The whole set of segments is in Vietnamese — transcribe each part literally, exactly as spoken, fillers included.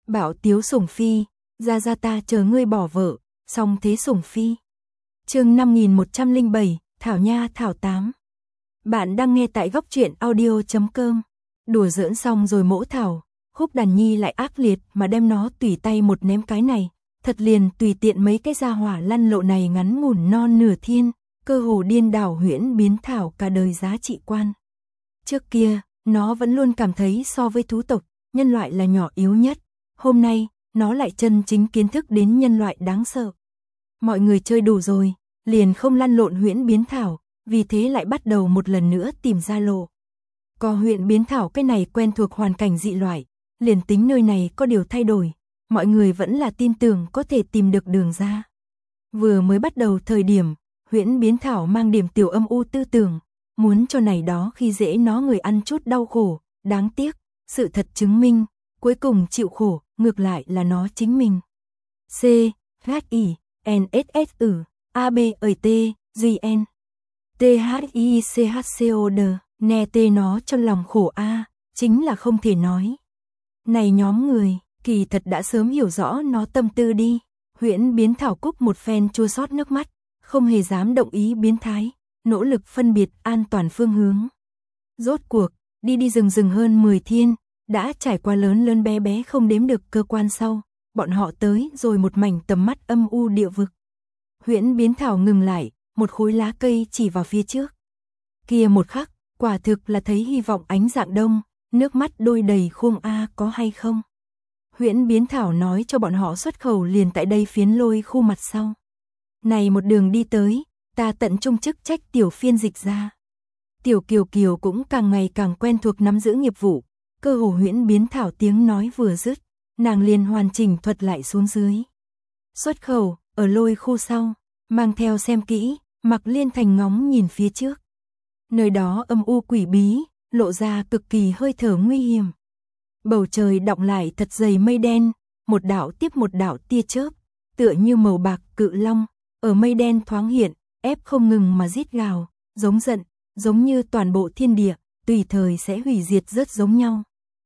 Bảo Tiếu Sủng Phi, ra ra ta chờ ngươi bỏ vợ, xong thế Sủng Phi. Chương năm nghìn một trăm lẻ bảy, Thảo Nha Thảo Tám. Bạn đang nghe tại góc truyện audio chấm com. Đùa giỡn xong rồi mỗ Thảo, Khúc Đàn Nhi lại ác liệt mà đem nó tùy tay một ném cái này, thật liền tùy tiện mấy cái gia hỏa lăn lộ này ngắn ngủn non nửa thiên, cơ hồ điên đảo huyễn biến Thảo cả đời giá trị quan. Trước kia, nó vẫn luôn cảm thấy so với thú tộc, nhân loại là nhỏ yếu nhất, hôm nay, nó lại chân chính kiến thức đến nhân loại đáng sợ. Mọi người chơi đủ rồi, liền không lăn lộn huyễn biến Thảo, vì thế lại bắt đầu một lần nữa tìm ra lộ. Có huyễn biến Thảo cái này quen thuộc hoàn cảnh dị loại, liền tính nơi này có điều thay đổi, mọi người vẫn là tin tưởng có thể tìm được đường ra. Vừa mới bắt đầu thời điểm, huyễn biến Thảo mang điểm tiểu âm u tư tưởng, muốn cho này đó khi dễ nó người ăn chút đau khổ, đáng tiếc, sự thật chứng minh, cuối cùng chịu khổ, ngược lại là nó chính mình. C, H I, N S S U, A B E T, G N, T H I C H C O D, nghe tê nó trong lòng khổ a, chính là không thể nói. Này nhóm người, kỳ thật đã sớm hiểu rõ nó tâm tư đi, huyễn biến Thảo cúc một phen chua xót nước mắt, không hề dám động ý biến thái, nỗ lực phân biệt an toàn phương hướng. Rốt cuộc, đi đi rừng rừng hơn mười thiên, đã trải qua lớn lớn bé bé không đếm được cơ quan sau, bọn họ tới rồi một mảnh tầm mắt âm u địa vực. Huyễn biến Thảo ngừng lại, một khối lá cây chỉ vào phía trước. Kia một khắc, quả thực là thấy hy vọng ánh dạng đông, nước mắt đôi đầy khuôn a có hay không. Huyễn biến Thảo nói cho bọn họ xuất khẩu liền tại đây phiến lôi khu mặt sau. Này một đường đi tới, ta tận trung chức trách tiểu phiên dịch ra. Tiểu Kiều Kiều cũng càng ngày càng quen thuộc nắm giữ nghiệp vụ, cơ hồ huyễn biến Thảo tiếng nói vừa dứt, nàng liền hoàn chỉnh thuật lại xuống dưới. Xuất khẩu, ở lôi khu sau, mang theo xem kỹ, Mặc Liên Thành ngóng nhìn phía trước. Nơi đó âm u quỷ bí, lộ ra cực kỳ hơi thở nguy hiểm. Bầu trời đọng lại thật dày mây đen, một đạo tiếp một đạo tia chớp, tựa như màu bạc cự long, ở mây đen thoáng hiện, ép không ngừng mà rít gào, giống giận, giống như toàn bộ thiên địa, tùy thời sẽ hủy diệt rớt giống nhau.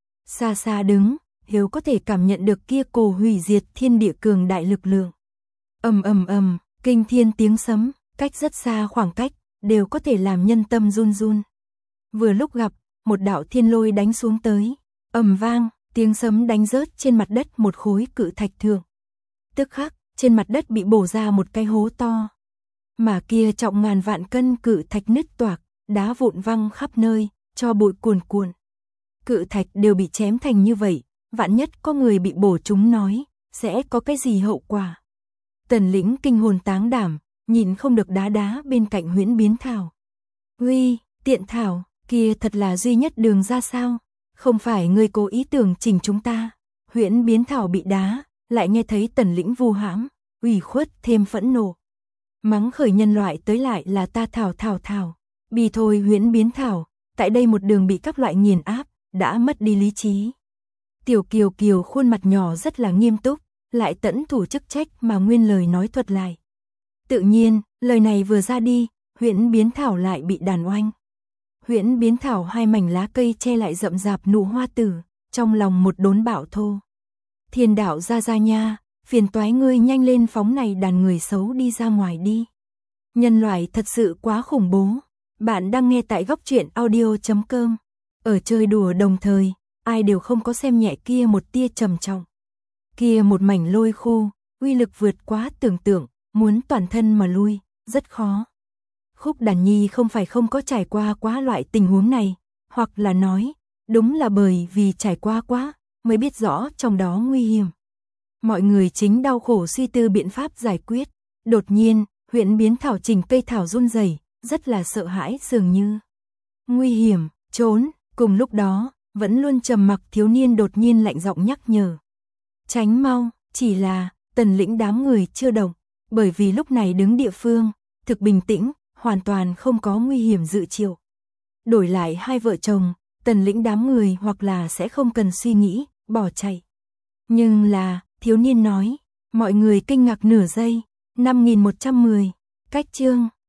Xa xa đứng, Hiếu có thể cảm nhận được kia cổ hủy diệt thiên địa cường đại lực lượng. Ầm ầm ầm, kinh thiên tiếng sấm, cách rất xa khoảng cách, đều có thể làm nhân tâm run run. Vừa lúc gặp, một đạo thiên lôi đánh xuống tới, ầm vang, tiếng sấm đánh rớt trên mặt đất một khối cự thạch thượng. Tức khắc, trên mặt đất bị bổ ra một cái hố to. Mà kia trọng ngàn vạn cân cự thạch nứt toạc, đá vụn văng khắp nơi, cho bụi cuồn cuộn. Cự thạch đều bị chém thành như vậy, vạn nhất có người bị bổ trúng nói, sẽ có cái gì hậu quả. Tần Lĩnh kinh hồn táng đảm, nhìn không được đá đá bên cạnh huyễn biến Thảo. Uy, tiện Thảo, kia thật là duy nhất đường ra sao? Không phải ngươi cố ý tưởng chỉnh chúng ta. Huyễn biến Thảo bị đá, lại nghe thấy Tần Lĩnh vu hãm, ủy khuất thêm phẫn nộ. Mắng khởi nhân loại tới lại là ta Thảo Thảo Thảo. Bì thôi huyễn biến Thảo, tại đây một đường bị các loại nghiền áp, đã mất đi lý trí. Tiểu Kiều Kiều khuôn mặt nhỏ rất là nghiêm túc, lại tẫn thủ chức trách mà nguyên lời nói thuật lại. Tự nhiên, lời này vừa ra đi, huyễn biến Thảo lại bị đàn oanh. Huyễn biến Thảo hai mảnh lá cây che lại rậm rạp nụ hoa tử, trong lòng một đốn bạo thô. Thiên đạo ra ra nha, phiền toái ngươi nhanh lên phóng này đàn người xấu đi ra ngoài đi. Nhân loại thật sự quá khủng bố. Bạn đang nghe tại góc truyện audio chấm com. Ở chơi đùa đồng thời, ai đều không có xem nhẹ kia một tia trầm trọng. Kia một mảnh lôi khu, uy lực vượt quá tưởng tượng, muốn toàn thân mà lui, rất khó. Khúc Đàn Nhi không phải không có trải qua quá loại tình huống này, hoặc là nói, đúng là bởi vì trải qua quá, mới biết rõ trong đó nguy hiểm. Mọi người chính đau khổ suy tư biện pháp giải quyết, đột nhiên, huyễn biến Thảo chỉnh cây thảo run rẩy, rất là sợ hãi dường như. Nguy hiểm, trốn, cùng lúc đó, vẫn luôn trầm mặc thiếu niên đột nhiên lạnh giọng nhắc nhở. Tránh mau, chỉ là, Tần Lĩnh đám người chưa động, bởi vì lúc này đứng địa phương, thực bình tĩnh, hoàn toàn không có nguy hiểm dự triệu. Đổi lại hai vợ chồng, Tần Lĩnh đám người hoặc là sẽ không cần suy nghĩ, bỏ chạy. Nhưng là, thiếu niên nói, mọi người kinh ngạc nửa giây, năm nghìn một trăm mười, cách chương.